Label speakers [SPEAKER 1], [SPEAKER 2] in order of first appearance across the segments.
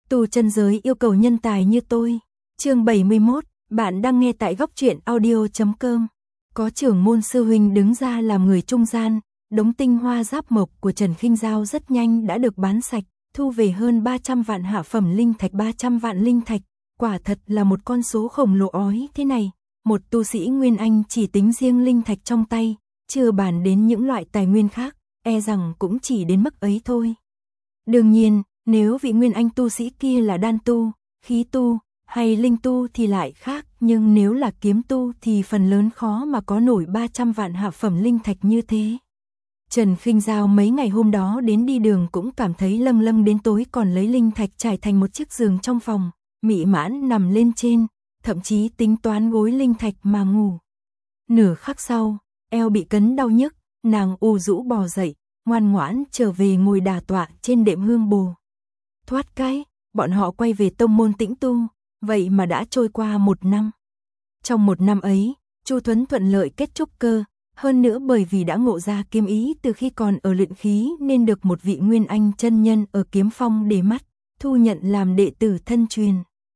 [SPEAKER 1] Tu chân giới yêu cầu nhân tài như tôi. Chương 71, bạn đang nghe tại góc truyện audio.com. Có trưởng môn sư huynh đứng ra làm người trung gian, đống tinh hoa giáp mộc của Trần Khinh Giao rất nhanh đã được bán sạch, thu về hơn 300 vạn hạ phẩm linh thạch. 300 vạn linh thạch, quả thật là một con số khổng lồ ói thế này. Một tu sĩ Nguyên Anh chỉ tính riêng linh thạch trong tay, chưa bàn đến những loại tài nguyên khác, e rằng cũng chỉ đến mức ấy thôi. Đương nhiên, nếu vị Nguyên Anh tu sĩ kia là đan tu, khí tu, hay linh tu thì lại khác, nhưng nếu là kiếm tu thì phần lớn khó mà có nổi 300 vạn hạ phẩm linh thạch như thế. Trần Khinh Giao mấy ngày hôm đó đến đi đường cũng cảm thấy lâng lâng đến tối, còn lấy linh thạch trải thành một chiếc giường trong phòng, mị mãn nằm lên trên, thậm chí tính toán gối linh thạch mà ngủ. Nửa khắc sau, eo bị cấn đau nhức, nàng u rũ bò dậy, ngoan ngoãn trở về ngồi đả tọa trên đệm hương bồ. Thoát cái, bọn họ quay về tông môn tĩnh tu, vậy mà đã trôi qua 1 năm. Trong 1 năm ấy, Chu Thuấn thuận lợi kết trúc cơ, hơn nữa bởi vì đã ngộ ra kiếm ý từ khi còn ở luyện khí nên được một vị Nguyên Anh chân nhân ở Kiếm Phong để mắt, thu nhận làm đệ tử thân truyền.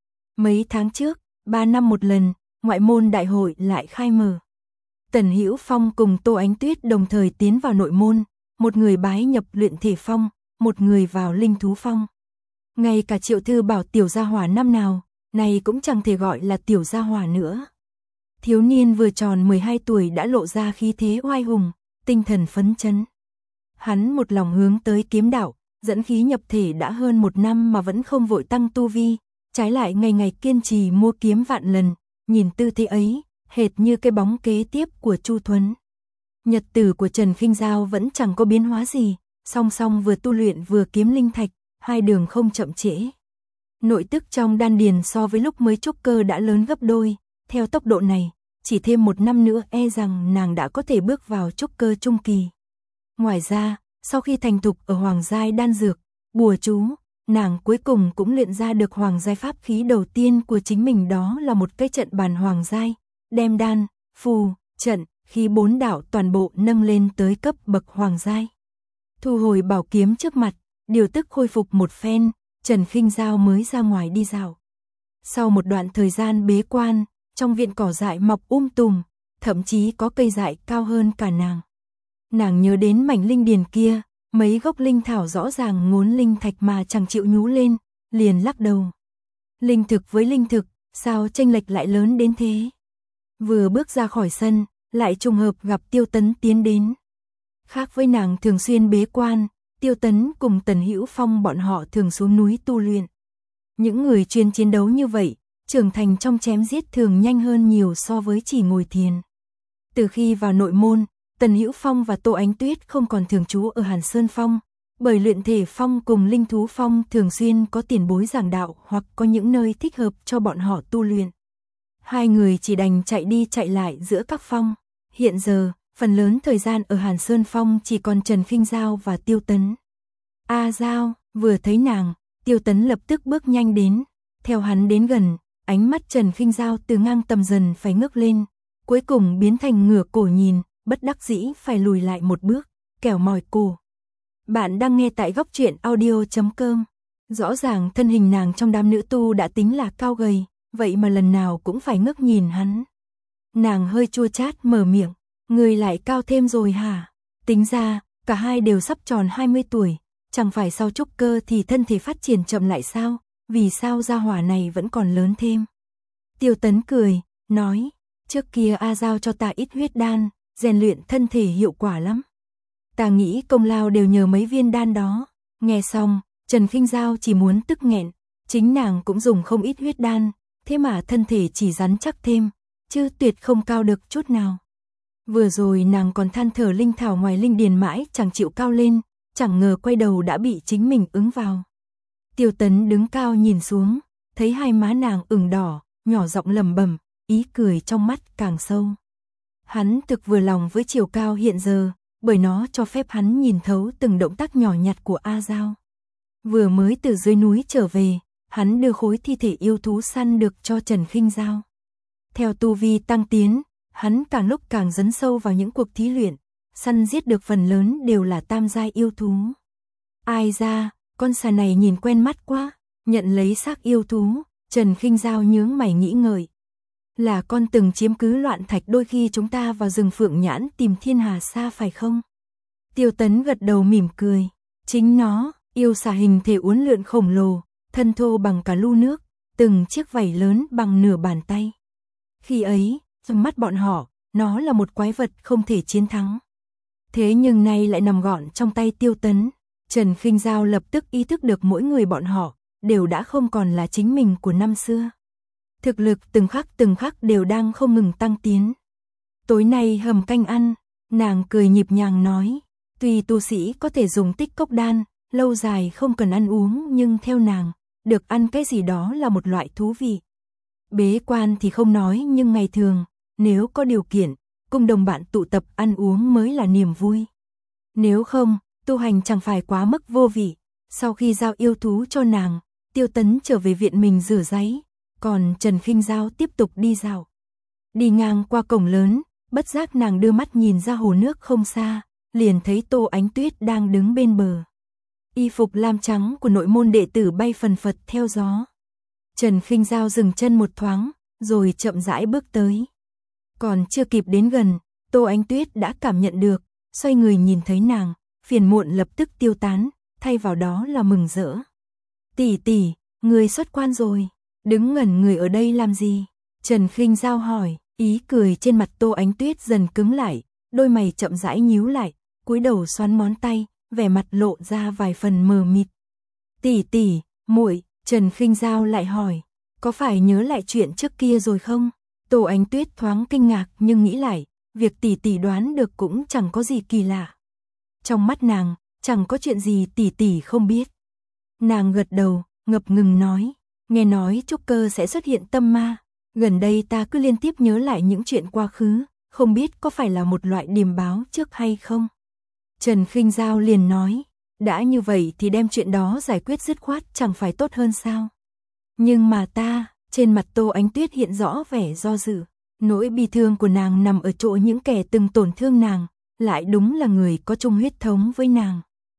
[SPEAKER 1] Mấy tháng trước, 3 năm một lần, ngoại môn đại hội lại khai mở. Tần Hữu Phong cùng Tô Ánh Tuyết đồng thời tiến vào nội môn, một người bái nhập luyện thể phong, một người vào linh thú phong. Ngay cả Triệu Thư Bảo tiểu gia hỏa năm nào, này cũng chẳng thể gọi là tiểu gia hỏa nữa. Thiếu niên vừa tròn 12 tuổi đã lộ ra khí thế oai hùng, tinh thần phấn chấn. Hắn một lòng hướng tới kiếm đạo, dẫn khí nhập thể đã hơn 1 năm mà vẫn không vội tăng tu vi, trái lại ngày ngày kiên trì mua kiếm vạn lần, nhìn tư thế ấy, hệt như cái bóng kế tiếp của Chu Thuấn. Nhật tử của Trần Khinh Giao vẫn chẳng có biến hóa gì, song song vừa tu luyện vừa kiếm linh thạch, hai đường không chậm trễ. Nội tức trong đan điền so với lúc mới trúc cơ đã lớn gấp đôi, theo tốc độ này, chỉ thêm 1 năm nữa e rằng nàng đã có thể bước vào trúc cơ trung kỳ. Ngoài ra, sau khi thành thục ở hoàng giai đan dược, bùa chú, nàng cuối cùng cũng luyện ra được hoàng giai pháp khí đầu tiên của chính mình, đó là một cái trận bàn hoàng giai, đem đan, phù, trận, khí 4 đạo toàn bộ nâng lên tới cấp bậc hoàng giai. Thu hồi bảo kiếm trước mặt, điều tức khôi phục một phen, Trần Khinh Giao mới ra ngoài đi dạo. Sau một đoạn thời gian bế quan, trong viện cỏ dại mọc tùm, thậm chí có cây dại cao hơn cả nàng. Nàng nhớ đến mảnh linh điền kia, mấy gốc linh thảo rõ ràng ngốn linh thạch mà chẳng chịu nhú lên, liền lắc đầu. Linh thực với linh thực, sao chênh lệch lại lớn đến thế? Vừa bước ra khỏi sân, lại trùng hợp gặp Tiêu Tấn tiến đến. Khác với nàng thường xuyên bế quan, Tiêu Tấn cùng Tần Hữu Phong bọn họ thường xuống núi tu luyện. Những người chuyên chiến đấu như vậy, trưởng thành trong chém giết thường nhanh hơn nhiều so với chỉ ngồi thiền. Từ khi vào nội môn, Tần Hữu Phong và Tô Ánh Tuyết không còn thường trú ở Hàn Sơn Phong, bởi luyện thể phong cùng linh thú phong thường xuyên có tiền bối giảng đạo hoặc có những nơi thích hợp cho bọn họ tu luyện. Hai người chỉ đành chạy đi chạy lại giữa các phong. Hiện giờ, phần lớn thời gian ở Hàn Sơn Phong chỉ còn Trần Khinh Giao và Tiêu Tấn. A Giao, vừa thấy nàng, Tiêu Tấn lập tức bước nhanh đến. Theo hắn đến gần, ánh mắt Trần Khinh Giao từ ngang tầm dần phải ngước lên, cuối cùng biến thành ngửa cổ nhìn, bất đắc dĩ phải lùi lại một bước, kẻo mỏi cổ. Bạn đang nghe tại góc truyện audio.com. Rõ ràng thân hình nàng trong đám nữ tu đã tính là cao gầy, vậy mà lần nào cũng phải ngước nhìn hắn. Nàng hơi chua chát mở miệng, người lại cao thêm rồi hả? Tính ra, cả hai đều sắp tròn 20 tuổi, chẳng phải sau trúc cơ thì thân thể phát triển chậm lại sao? Vì sao gia hỏa này vẫn còn lớn thêm? Tiêu Tấn cười, nói, trước kia A Giao cho ta ít huyết đan, rèn luyện thân thể hiệu quả lắm. Ta nghĩ công lao đều nhờ mấy viên đan đó. Nghe xong, Trần Khinh Giao chỉ muốn tức nghẹn, chính nàng cũng dùng không ít huyết đan, thế mà thân thể chỉ rắn chắc thêm, chứ tuyệt không cao được chút nào. Vừa rồi nàng còn than thở linh thảo ngoài linh điền mãi chẳng chịu cao lên, chẳng ngờ quay đầu đã bị chính mình ứng vào. Tiêu Tấn đứng cao nhìn xuống, thấy hai má nàng ửng đỏ, nhỏ giọng lẩm bẩm, ý cười trong mắt càng sâu. Hắn thực vừa lòng với chiều cao hiện giờ, bởi nó cho phép hắn nhìn thấu từng động tác nhỏ nhặt của A Giao. Vừa mới từ dưới núi trở về, hắn đưa khối thi thể yêu thú săn được cho Trần Khinh Giao. Theo tu vi tăng tiến, hắn càng lúc càng dấn sâu vào những cuộc thí luyện, săn giết được phần lớn đều là tam giai yêu thú. Ai ra, con xà này nhìn quen mắt quá, Nhận lấy xác yêu thú, Trần Khinh Dao nhướng mày nghĩ ngợi. Là con từng chiếm cứ Loạn Thạch đôi khi chúng ta vào rừng Phượng Nhãn tìm Thiên Hà Sa phải không? Tiêu Tấn gật đầu mỉm cười. Chính nó, yêu xà hình thể uốn lượn khổng lồ, thân thô bằng cả lu nước, từng chiếc vảy lớn bằng nửa bàn tay. Khi ấy, trong mắt bọn họ, nó là một quái vật không thể chiến thắng. Thế nhưng nay lại nằm gọn trong tay Tiêu Tấn. Trần Khinh Dao lập tức ý thức được mỗi người bọn họ đều đã không còn là chính mình của năm xưa. Thực lực từng khắc đều đang không ngừng tăng tiến. Tối nay hầm canh ăn, nàng cười nhịp nhàng nói, tuy tu sĩ có thể dùng tích cốc đan, lâu dài không cần ăn uống nhưng theo nàng, được ăn cái gì đó là một loại thú vị. Bế quan thì không nói nhưng ngày thường, nếu có điều kiện, cùng đồng bạn tụ tập ăn uống mới là niềm vui. Nếu không, tu hành chẳng phải quá mức vô vị. Sau khi giao yêu thú cho nàng, Tiêu Tấn trở về viện mình rửa ráy, còn Trần Khinh Dao tiếp tục đi dạo. Đi ngang qua cổng lớn, bất giác nàng đưa mắt nhìn ra hồ nước không xa, liền thấy Tô Ánh Tuyết đang đứng bên bờ. Y phục lam trắng của nội môn đệ tử bay phần phật theo gió. Trần Khinh Dao dừng chân một thoáng, rồi chậm rãi bước tới. Còn chưa kịp đến gần, Tô Ánh Tuyết đã cảm nhận được, xoay người nhìn thấy nàng, phiền muộn lập tức tiêu tán, thay vào đó là mừng rỡ. Tỷ tỷ, người xuất quan rồi, đứng ngẩn người ở đây làm gì? Trần Khinh Dao hỏi, ý cười trên mặt Tô Ánh Tuyết dần cứng lại, đôi mày chậm rãi nhíu lại, cúi đầu xoắn ngón tay, vẻ mặt lộ ra vài phần mờ mịt. Tỷ tỷ, muội, Trần Khinh Dao lại hỏi, có phải nhớ lại chuyện trước kia rồi không? Tô Ánh Tuyết thoáng kinh ngạc nhưng nghĩ lại, việc tỷ tỷ đoán được cũng chẳng có gì kỳ lạ. Trong mắt nàng, chẳng có chuyện gì tỷ tỷ không biết. Nàng gật đầu, ngập ngừng nói, nghe nói trúc cơ sẽ xuất hiện tâm ma. Gần đây ta cứ liên tiếp nhớ lại những chuyện quá khứ, không biết có phải là một loại điềm báo trước hay không. Trần Khinh Dao liền nói, đã như vậy thì đem chuyện đó giải quyết dứt khoát chẳng phải tốt hơn sao. Nhưng mà ta, trên mặt Tô Ánh Tuyết hiện rõ vẻ do dự, nỗi bi thương của nàng nằm ở chỗ những kẻ từng tổn thương nàng, lại đúng là người có chung huyết thống với nàng.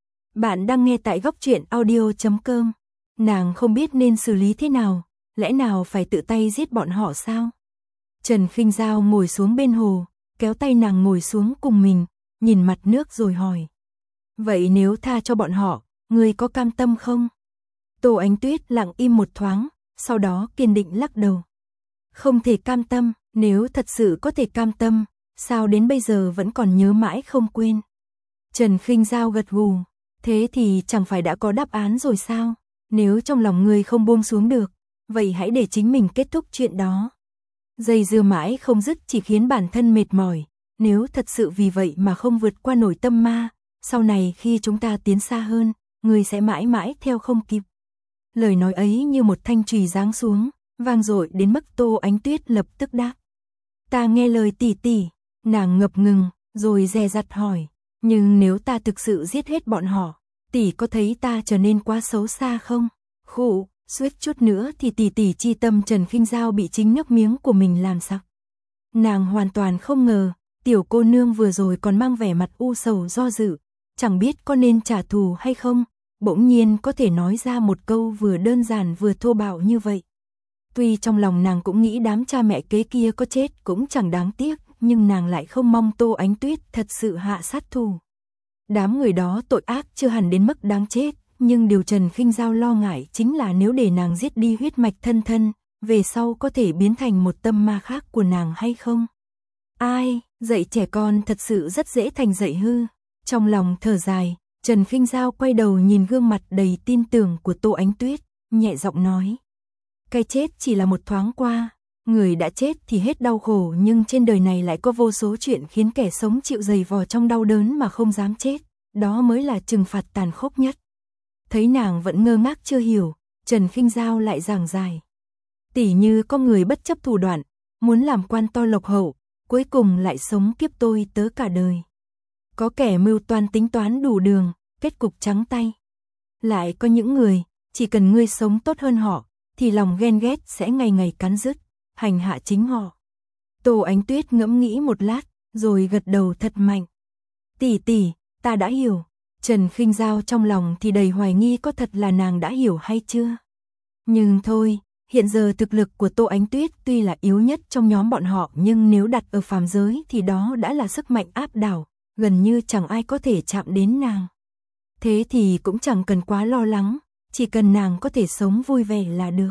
[SPEAKER 1] Bạn đang nghe tại góc truyện audio.com. Nàng không biết nên xử lý thế nào, lẽ nào phải tự tay giết bọn họ sao? Trần Khinh Dao ngồi xuống bên hồ, kéo tay nàng ngồi xuống cùng mình, nhìn mặt nước rồi hỏi. Vậy nếu tha cho bọn họ, ngươi có cam tâm không? Tô Ánh Tuyết lặng im một thoáng, sau đó kiên định lắc đầu. Không thể cam tâm, nếu thật sự có thể cam tâm, sao đến bây giờ vẫn còn nhớ mãi không quên? Trần Khinh Dao gật gù, thế thì chẳng phải đã có đáp án rồi sao? Nếu trong lòng ngươi không buông xuống được, vậy hãy để chính mình kết thúc chuyện đó. Dây dưa mãi không dứt chỉ khiến bản thân mệt mỏi, nếu thật sự vì vậy mà không vượt qua nổi tâm ma, sau này khi chúng ta tiến xa hơn, ngươi sẽ mãi mãi theo không kịp. Lời nói ấy như một thanh chùy giáng xuống, vang dội đến mức Tô Ánh Tuyết lập tức đáp. Ta nghe lời tỷ tỷ, nàng ngập ngừng, rồi dè dặt hỏi, nhưng nếu ta thực sự giết hết bọn họ, tỷ có thấy ta trở nên quá xấu xa không? Khụ, suýt chút nữa thì tỷ tỷ chi tâm Trần Khinh Dao bị chính nước miếng của mình làm sặc. Nàng hoàn toàn không ngờ, tiểu cô nương vừa rồi còn mang vẻ mặt u sầu do dự, chẳng biết có nên trả thù hay không, bỗng nhiên có thể nói ra một câu vừa đơn giản vừa thô bạo như vậy. Tuy trong lòng nàng cũng nghĩ đám cha mẹ kế kia có chết cũng chẳng đáng tiếc, nhưng nàng lại không mong Tô Ánh Tuyết thật sự hạ sát thủ. Đám người đó tội ác chưa hẳn đến mức đáng chết, nhưng điều Trần Khinh Dao lo ngại chính là nếu để nàng giết đi huyết mạch thân thân, về sau có thể biến thành một tâm ma khác của nàng hay không. Ai, dạy trẻ con thật sự rất dễ thành dạy hư. Trong lòng thở dài, Trần Khinh Dao quay đầu nhìn gương mặt đầy tin tưởng của Tô Ánh Tuyết, nhẹ giọng nói. Cái chết chỉ là một thoáng qua, người đã chết thì hết đau khổ, nhưng trên đời này lại có vô số chuyện khiến kẻ sống chịu dày vò trong đau đớn mà không dám chết, đó mới là trừng phạt tàn khốc nhất. Thấy nàng vẫn ngơ ngác chưa hiểu, Trần Khinh Dao lại giảng giải. Tỉ như có người bất chấp thủ đoạn, muốn làm quan to lộc hậu, cuối cùng lại sống kiếp tôi tớ cả đời. Có kẻ mưu toan tính toán đủ đường, kết cục trắng tay. Lại có những người, chỉ cần ngươi sống tốt hơn họ, thì lòng ghen ghét sẽ ngày ngày cắn rứt, hành hạ chính họ. Tô Ánh Tuyết ngẫm nghĩ một lát, rồi gật đầu thật mạnh. Tỷ tỷ, ta đã hiểu. Trần Khinh Dao trong lòng thì đầy hoài nghi có thật là nàng đã hiểu hay chưa. Nhưng thôi, hiện giờ thực lực của Tô Ánh Tuyết tuy là yếu nhất trong nhóm bọn họ nhưng nếu đặt ở phàm giới thì đó đã là sức mạnh áp đảo, gần như chẳng ai có thể chạm đến nàng. Thế thì cũng chẳng cần quá lo lắng, chỉ cần nàng có thể sống vui vẻ là được.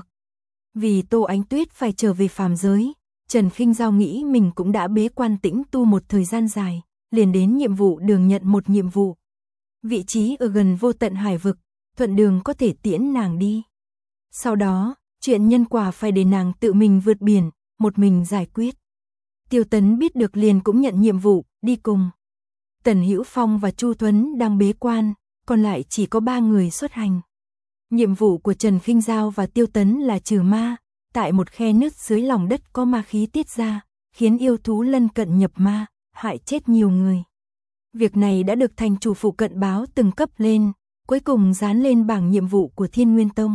[SPEAKER 1] Vì Tô Ánh Tuyết phải trở về phàm giới, Trần Khinh Giao nghĩ mình cũng đã bế quan tĩnh tu một thời gian dài, liền đến nhiệm vụ đường nhận một nhiệm vụ. Vị trí ở gần vô tận hải vực, thuận đường có thể tiễn nàng đi. Sau đó, chuyện nhân quả phải để nàng tự mình vượt biển, một mình giải quyết. Tiêu Tấn biết được liền cũng nhận nhiệm vụ, đi cùng. Tần Hữu Phong và Chu Thuấn đang bế quan, còn lại chỉ có 3 người xuất hành. Nhiệm vụ của Trần Khinh Giao và Tiêu Tấn là trừ ma, tại một khe nứt dưới lòng đất có ma khí tiết ra, khiến yêu thú lân cận nhập ma, hại chết nhiều người. Việc này đã được thành chủ phụ cận báo từng cấp lên, cuối cùng dán lên bảng nhiệm vụ của Thiên Nguyên Tông.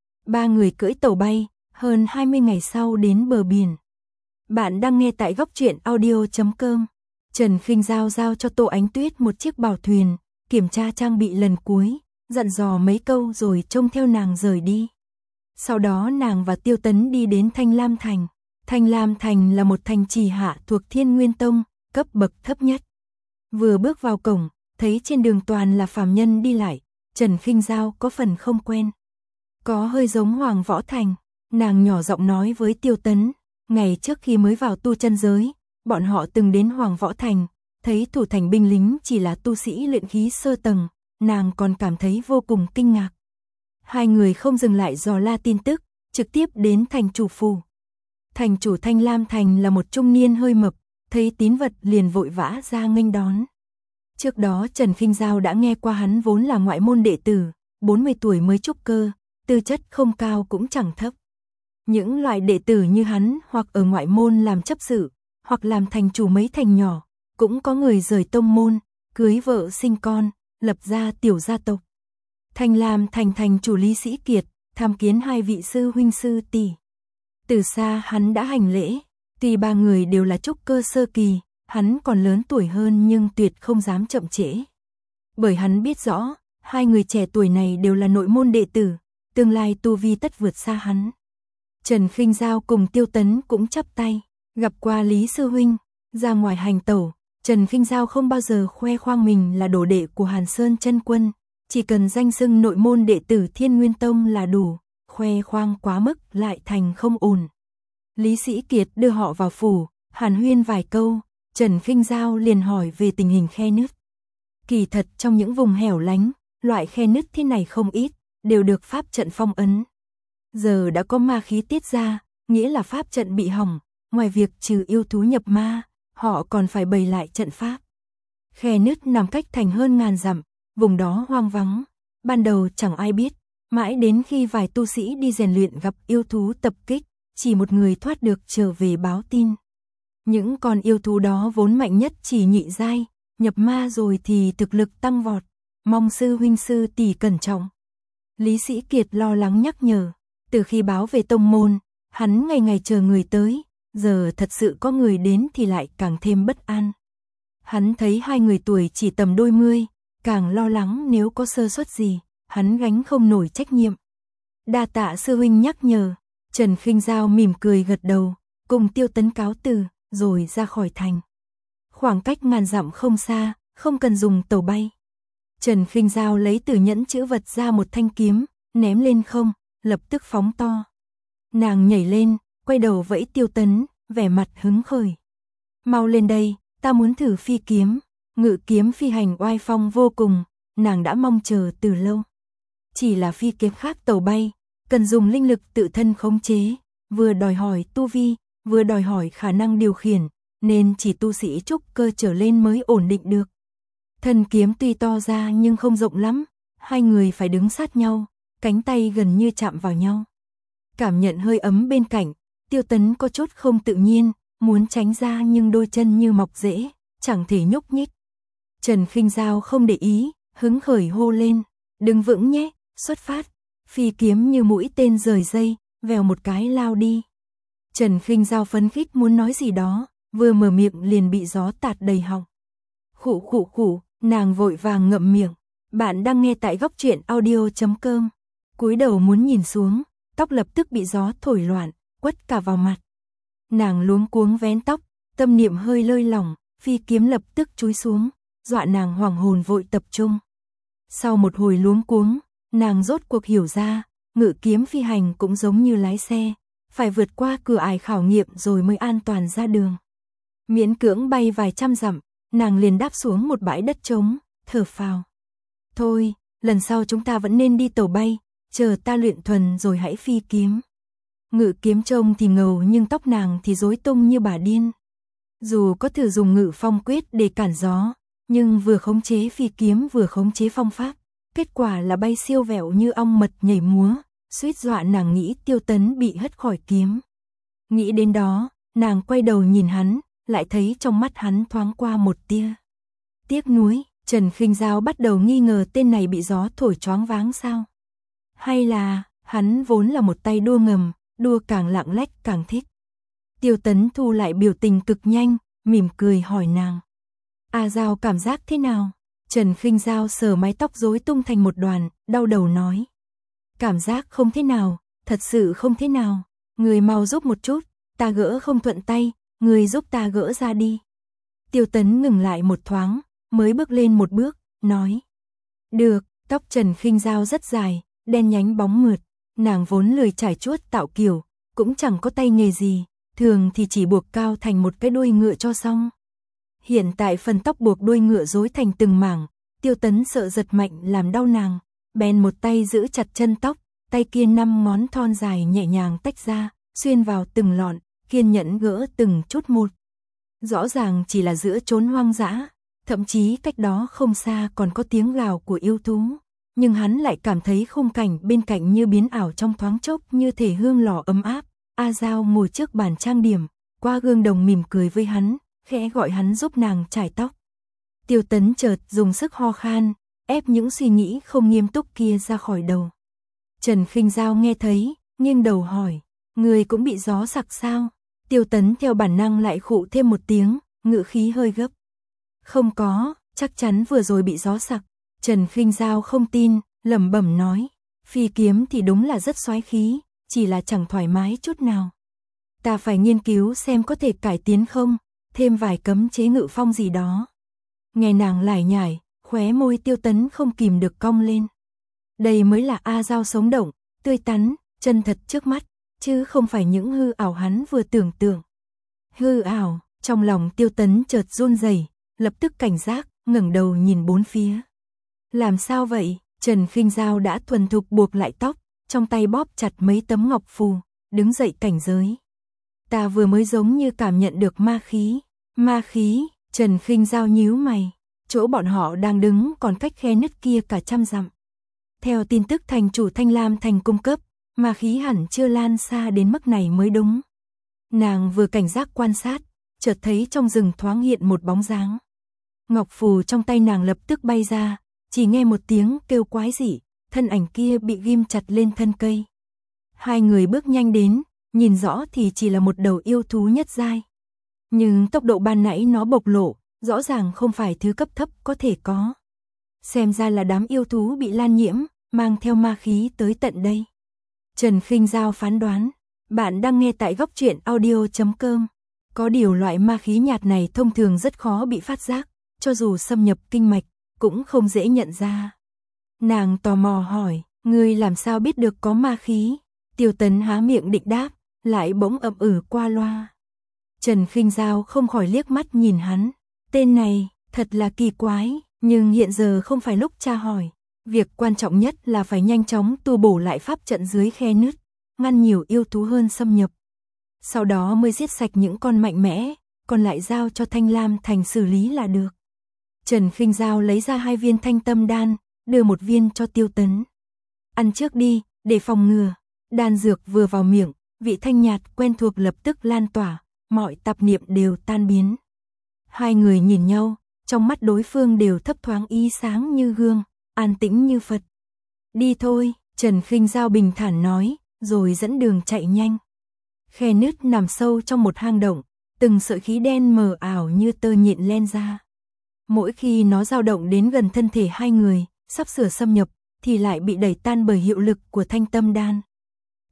[SPEAKER 1] 3 người cưỡi tàu bay, hơn 20 ngày sau đến bờ biển. Bạn đang nghe tại góc truyện audio.com. Trần Khinh Giao giao cho Tô Ánh Tuyết một chiếc bảo thuyền, kiểm tra trang bị lần cuối, dặn dò mấy câu rồi trông theo nàng rời đi. Sau đó nàng và Tiêu Tấn đi đến Thanh Lam Thành. Thanh Lam Thành là một thành trì hạ thuộc Thiên Nguyên Tông, cấp bậc thấp nhất. Vừa bước vào cổng, thấy trên đường toàn là phàm nhân đi lại, Trần Khinh Giao có phần không quen. Có hơi giống Hoàng Võ Thành, nàng nhỏ giọng nói với Tiêu Tấn, ngày trước khi mới vào tu chân giới, bọn họ từng đến Hoàng Võ Thành, thấy thủ thành binh lính chỉ là tu sĩ luyện khí sơ tầng, nàng còn cảm thấy vô cùng kinh ngạc. Hai người không dừng lại dò la tin tức, trực tiếp đến thành chủ phủ. Thành chủ Thanh Lam Thành là một trung niên hơi mập, thấy tín vật liền vội vã ra nghênh đón. Trước đó Trần Khinh Giao đã nghe qua hắn vốn là ngoại môn đệ tử, 40 tuổi mới trúc cơ, tư chất không cao cũng chẳng thấp. Những loại đệ tử như hắn hoặc ở ngoại môn làm chấp sự, hoặc làm thành chủ mấy thành nhỏ, cũng có người rời tông môn, cưới vợ sinh con, lập ra tiểu gia tộc. Thanh Lam Thành thành chủ Lý Sĩ Kiệt, tham kiến 2 vị sư huynh sư tỷ. Từ xa hắn đã hành lễ, tuy 3 người đều là trúc cơ sơ kỳ, hắn còn lớn tuổi hơn nhưng tuyệt không dám chậm trễ. Bởi hắn biết rõ, 2 người trẻ tuổi này đều là nội môn đệ tử, tương lai tu vi tất vượt xa hắn. Trần Khinh Giao cùng Tiêu Tấn cũng chắp tay, gặp qua Lý sư huynh, ra ngoài hành tẩu, Trần Khinh Giao không bao giờ khoe khoang mình là đồ đệ của Hàn Sơn Chân Quân, chỉ cần danh xưng nội môn đệ tử Thiên Nguyên Tông là đủ, khoe khoang quá mức lại thành không ổn. Lý Sĩ Kiệt đưa họ vào phủ, hàn huyên vài câu, Trần Khinh Giao liền hỏi về tình hình khe nứt. Kỳ thật trong những vùng hẻo lánh, loại khe nứt thế này không ít, đều được pháp trận phong ấn. Giờ đã có ma khí tiết ra, nghĩa là pháp trận bị hỏng, ngoài việc trừ yêu thú nhập ma, họ còn phải bày lại trận pháp. Khe nứt nằm cách thành hơn ngàn dặm, vùng đó hoang vắng, ban đầu chẳng ai biết, mãi đến khi vài tu sĩ đi rèn luyện gặp yêu thú tập kích, chỉ một người thoát được trở về báo tin. Những con yêu thú đó vốn mạnh nhất chỉ nhị giai, nhập ma rồi thì thực lực tăng vọt, mong sư huynh sư tỷ cẩn trọng. Lý Sĩ Kiệt lo lắng nhắc nhở, từ khi báo về tông môn, hắn ngày ngày chờ người tới, giờ thật sự có người đến thì lại càng thêm bất an. Hắn thấy 2 người tuổi chỉ tầm đôi mươi, càng lo lắng nếu có sơ suất gì, hắn gánh không nổi trách nhiệm. Đa tạ sư huynh nhắc nhở, Trần Khinh Giao mỉm cười gật đầu, cùng Tiêu Tấn cáo từ, rồi ra khỏi thành. Khoảng cách ngàn dặm không xa, không cần dùng tàu bay. Trần Khinh Giao lấy từ nhẫn chữ vật ra một thanh kiếm, ném lên không, lập tức phóng to. Nàng nhảy lên, quay đầu vẫy Tiêu Tấn, vẻ mặt hứng khởi. Mau lên đây, ta muốn thử phi kiếm. Ngự kiếm phi hành oai phong vô cùng, nàng đã mong chờ từ lâu. Chỉ là phi kiếm khác tàu bay, cần dùng linh lực tự thân khống chế, vừa đòi hỏi tu vi, vừa đòi hỏi khả năng điều khiển, nên chỉ tu sĩ trúc cơ trở lên mới ổn định được. Thân kiếm tuy to ra nhưng không rộng lắm, 2 người phải đứng sát nhau, cánh tay gần như chạm vào nhau. Cảm nhận hơi ấm bên cạnh, Tiêu Tấn có chút không tự nhiên, muốn tránh ra nhưng đôi chân như mọc rễ, chẳng thể nhúc nhích. Trần Khinh Giao không để ý, hứng khởi hô lên, đừng vững nhé, xuất phát. Phi kiếm như mũi tên rời dây, vèo một cái lao đi. Trần Khinh Giao phấn khích muốn nói gì đó, vừa mở miệng liền bị gió tạt đầy họng. Khụ khụ khụ, nàng vội vàng ngậm miệng. Bạn đang nghe tại góc truyện audio.com. Cúi đầu muốn nhìn xuống, tóc lập tức bị gió thổi loạn, quất cả vào mặt. Nàng luống cuống vén tóc, tâm niệm hơi lơi lỏng, phi kiếm lập tức chúi xuống, dọa nàng hoảng hồn vội tập trung. Sau một hồi luống cuống, nàng rốt cuộc hiểu ra, ngự kiếm phi hành cũng giống như lái xe, phải vượt qua cửa ải khảo nghiệm rồi mới an toàn ra đường. Miễn cưỡng bay vài trăm dặm, nàng liền đáp xuống một bãi đất trống, thở phào. Thôi, lần sau chúng ta vẫn nên đi tàu bay, chờ ta luyện thuần rồi hãy phi kiếm. Ngự kiếm trông thì ngầu nhưng tóc nàng thì rối tung như bà điên. Dù có thử dùng ngự phong quyết để cản gió, nhưng vừa khống chế phi kiếm vừa khống chế phong pháp, kết quả là bay siêu vẹo như ong mật nhảy múa, suýt dọa nàng nghĩ Tiêu Tấn bị hất khỏi kiếm. Nghĩ đến đó, nàng quay đầu nhìn hắn, lại thấy trong mắt hắn thoáng qua một tia tiếc nuối. Trần Khinh Dao bắt đầu nghi ngờ tên này bị gió thổi choáng váng sao? Hay là, hắn vốn là một tay đua ngầm, đua càng lạng lách càng thích. Tiêu Tấn thu lại biểu tình cực nhanh, mỉm cười hỏi nàng. Dao cảm giác thế nào? Trần Khinh Dao sờ mái tóc rối tung thành một đoàn, đau đầu nói. Cảm giác không thế nào, thật sự không thế nào. Người mau giúp một chút, ta gỡ không thuận tay, người giúp ta gỡ ra đi. Tiêu Tấn ngừng lại một thoáng, mới bước lên một bước, nói. Được, tóc Trần Khinh Dao rất dài, đen nhánh bóng mượt, nàng vốn lười trải chuốt tạo kiểu, cũng chẳng có tay nghề gì, thường thì chỉ buộc cao thành một cái đuôi ngựa cho xong. Hiện tại phần tóc buộc đuôi ngựa rối thành từng mảng, Tiêu Tấn sợ giật mạnh làm đau nàng, bèn một tay giữ chặt chân tóc, tay kia 5 ngón thon dài nhẹ nhàng tách ra, xuyên vào từng lọn, kiên nhẫn gỡ từng chút một. Rõ ràng chỉ là giữa chốn hoang dã, thậm chí cách đó không xa còn có tiếng gào của yêu thú, nhưng hắn lại cảm thấy khung cảnh bên cạnh như biến ảo trong thoáng chốc như thể hương lò ấm áp. Dao ngồi trước bàn trang điểm, qua gương đồng mỉm cười với hắn, khẽ gọi hắn giúp nàng chải tóc. Tiêu Tấn chợt dùng sức ho khan, ép những suy nghĩ không nghiêm túc kia ra khỏi đầu. Trần Khinh Dao nghe thấy, nghiêng đầu hỏi, người cũng bị gió sặc sao? Tiêu Tấn theo bản năng lại khụ thêm một tiếng, ngữ khí hơi gấp. Không có, chắc chắn vừa rồi bị gió sặc. Trần Khinh Dao không tin, lẩm bẩm nói, phi kiếm thì đúng là rất xoái khí, chỉ là chẳng thoải mái chút nào. Ta phải nghiên cứu xem có thể cải tiến không, thêm vài cấm chế ngự phong gì đó. Nghe nàng lải nhải, khóe môi Tiêu Tấn không kìm được cong lên. Đây mới là Dao sống động, tươi tắn, chân thật trước mắt, chứ không phải những hư ảo hắn vừa tưởng tượng. Hư ảo, trong lòng Tiêu Tấn chợt run rẩy, lập tức cảnh giác, ngẩng đầu nhìn bốn phía. Làm sao vậy? Trần Khinh Dao đã thuần thục buộc lại tóc, trong tay bóp chặt mấy tấm ngọc phù, đứng dậy cảnh giới. Ta vừa mới giống như cảm nhận được ma khí. Ma khí? Trần Khinh Dao nhíu mày. Chỗ bọn họ đang đứng còn cách khe nứt kia cả trăm dặm. Theo tin tức thành chủ Thanh Lam thành cung cấp, ma khí hẳn chưa lan xa đến mức này mới đúng. Nàng vừa cảnh giác quan sát, chợt thấy trong rừng thoáng hiện một bóng dáng. Ngọc phù trong tay nàng lập tức bay ra, chỉ nghe một tiếng kêu quái dị, thân ảnh kia bị ghim chặt lên thân cây. Hai người bước nhanh đến, nhìn rõ thì chỉ là một đầu yêu thú nhất giai. Nhưng tốc độ ban nãy nó bộc lộ, rõ ràng không phải thứ cấp thấp có thể có. Xem ra là đám yêu thú bị lan nhiễm, mang theo ma khí tới tận đây. Trần Khinh Dao phán đoán, bạn đang nghe tại góc truyện audio.com. Có điều loại ma khí nhạt này thông thường rất khó bị phát giác, cho dù xâm nhập kinh mạch, cũng không dễ nhận ra. Nàng tò mò hỏi, ngươi làm sao biết được có ma khí? Tiêu Tấn há miệng định đáp, lại bỗng ậm qua loa. Trần Khinh Dao không khỏi liếc mắt nhìn hắn, tên này, thật là kỳ quái, nhưng hiện giờ không phải lúc tra hỏi. Việc quan trọng nhất là phải nhanh chóng tu bổ lại pháp trận dưới khe nứt, ngăn nhiều yêu thú hơn xâm nhập. Sau đó mới giết sạch những con mạnh mẽ, còn lại giao cho Thanh Lam thành xử lý là được. Trần Khinh Dao lấy ra 2 viên thanh tâm đan, đưa một viên cho Tiêu Tấn. Ăn trước đi, để phòng ngừa. Đan dược vừa vào miệng, vị thanh nhạt quen thuộc lập tức lan tỏa, mọi tạp niệm đều tan biến. Hai người nhìn nhau, trong mắt đối phương đều thấp thoáng ý sáng như gương, an tĩnh như Phật. Đi thôi, Trần Khinh Dao bình thản nói, rồi dẫn đường chạy nhanh. Khe nứt nằm sâu trong một hang động, từng sợi khí đen mờ ảo như tơ nhện len ra. Mỗi khi nó dao động đến gần thân thể hai người, sắp sửa xâm nhập, thì lại bị đẩy tan bởi hiệu lực của thanh tâm đan.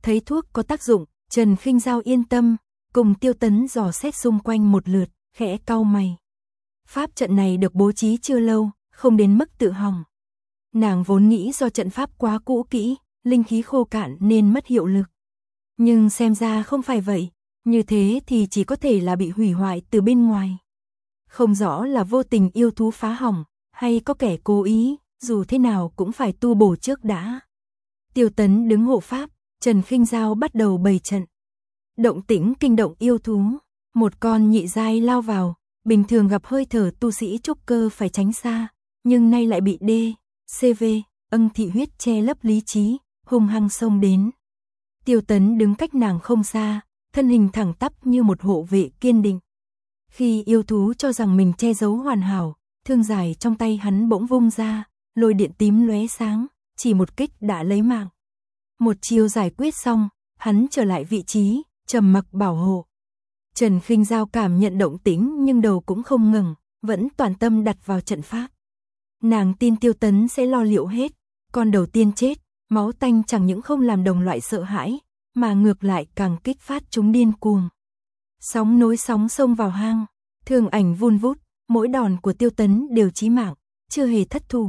[SPEAKER 1] Thấy thuốc có tác dụng, Trần Khinh Giao yên tâm, cùng Tiêu Tấn dò xét xung quanh một lượt, khẽ cau mày. Pháp trận này được bố trí chưa lâu, không đến mức tự hỏng. Nàng vốn nghĩ do trận pháp quá cũ kỹ, linh khí khô cạn nên mất hiệu lực. Nhưng xem ra không phải vậy, như thế thì chỉ có thể là bị hủy hoại từ bên ngoài. Không rõ là vô tình yêu thú phá hỏng, hay có kẻ cố ý, dù thế nào cũng phải tu bổ trước đã. Tiêu Tấn đứng hộ pháp, Trần Khinh Giao bắt đầu bày trận. Động tĩnh kinh động yêu thú, một con nhị giai lao vào, bình thường gặp hơi thở tu sĩ trúc cơ phải tránh xa, nhưng nay lại bị CV, ân thị huyết che lấp lý trí, hung hăng xông đến. Tiêu Tấn đứng cách nàng không xa, thân hình thẳng tắp như một hộ vệ kiên định. Khi yêu thú cho rằng mình che giấu hoàn hảo, thương dài trong tay hắn bỗng vung ra, lôi điện tím lóe sáng, chỉ một kích đã lấy mạng. Một chiêu giải quyết xong, hắn trở lại vị trí, trầm mặc bảo hộ. Trần Khinh Giao cảm nhận động tĩnh nhưng đầu cũng không ngừng, vẫn toàn tâm đặt vào trận pháp. Nàng tin Tiêu Tấn sẽ lo liệu hết, con đầu tiên chết, máu tanh chẳng những không làm đồng loại sợ hãi, mà ngược lại càng kích phát chúng điên cuồng. Sóng nối sóng xông vào hang, thương ảnh vun vút, mỗi đòn của Tiêu Tấn đều chí mạng, chưa hề thất thủ.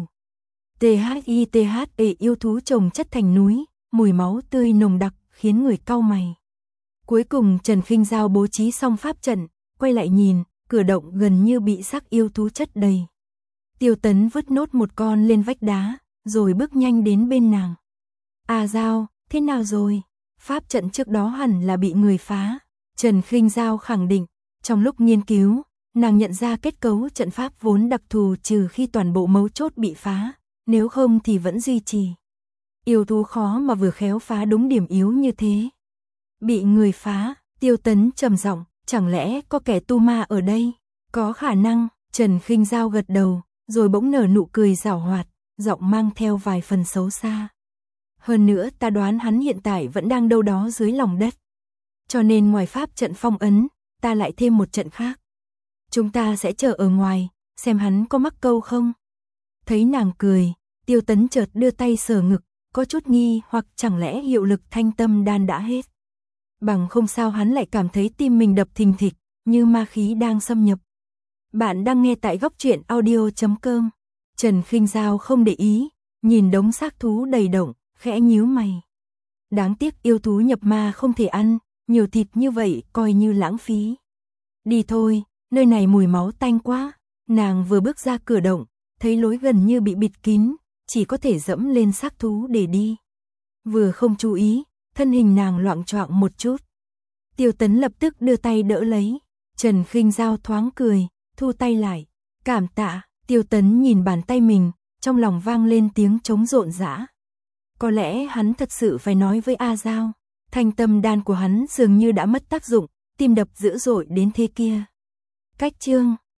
[SPEAKER 1] THITHE yêu thú chồng chất thành núi, mùi máu tươi nồng đặc khiến người cau mày. Cuối cùng Trần Khinh Giao bố trí xong pháp trận, quay lại nhìn, cửa động gần như bị xác yêu thú chất đầy. Tiêu Tấn vứt nốt một con lên vách đá, rồi bước nhanh đến bên nàng. Giao, thế nào rồi? Pháp trận trước đó hẳn là bị người phá. Trần Khinh Giao khẳng định, trong lúc nghiên cứu, nàng nhận ra kết cấu trận pháp vốn đặc thù trừ khi toàn bộ mấu chốt bị phá, nếu không thì vẫn duy trì. Yêu thú khó mà vừa khéo phá đúng điểm yếu như thế. Bị người phá, Tiêu Tấn trầm giọng, chẳng lẽ có kẻ tu ma ở đây? Có khả năng, Trần Khinh Giao gật đầu, rồi bỗng nở nụ cười giảo hoạt, giọng mang theo vài phần xấu xa. Hơn nữa ta đoán hắn hiện tại vẫn đang đâu đó dưới lòng đất. Cho nên ngoài pháp trận phong ấn, ta lại thêm một trận khác. Chúng ta sẽ chờ ở ngoài, xem hắn có mắc câu không. Thấy nàng cười, Tiêu Tấn chợt đưa tay sờ ngực, có chút nghi hoặc chẳng lẽ hiệu lực thanh tâm đan đã hết. Bằng không sao hắn lại cảm thấy tim mình đập thình thịch, như ma khí đang xâm nhập. Bạn đang nghe tại góc truyện audio.com. Trần Khinh Giao không để ý, nhìn đống xác thú đầy động, khẽ nhíu mày. Đáng tiếc yêu thú nhập ma không thể ăn, nhiều thịt như vậy coi như lãng phí. Đi thôi, nơi này mùi máu tanh quá. Nàng vừa bước ra cửa động, thấy lối gần như bị bịt kín, chỉ có thể dẫm lên xác thú để đi. Vừa không chú ý, thân hình nàng loạng choạng một chút. Tiêu Tấn lập tức đưa tay đỡ lấy. Trần Khinh Giao thoáng cười, thu tay lại. Cảm tạ. Tiêu Tấn nhìn bàn tay mình, trong lòng vang lên tiếng trống rộn rã. Có lẽ hắn thật sự phải nói với Giao. Thanh tâm đan của hắn dường như đã mất tác dụng, tim đập dữ dội đến thế kia. Cách chương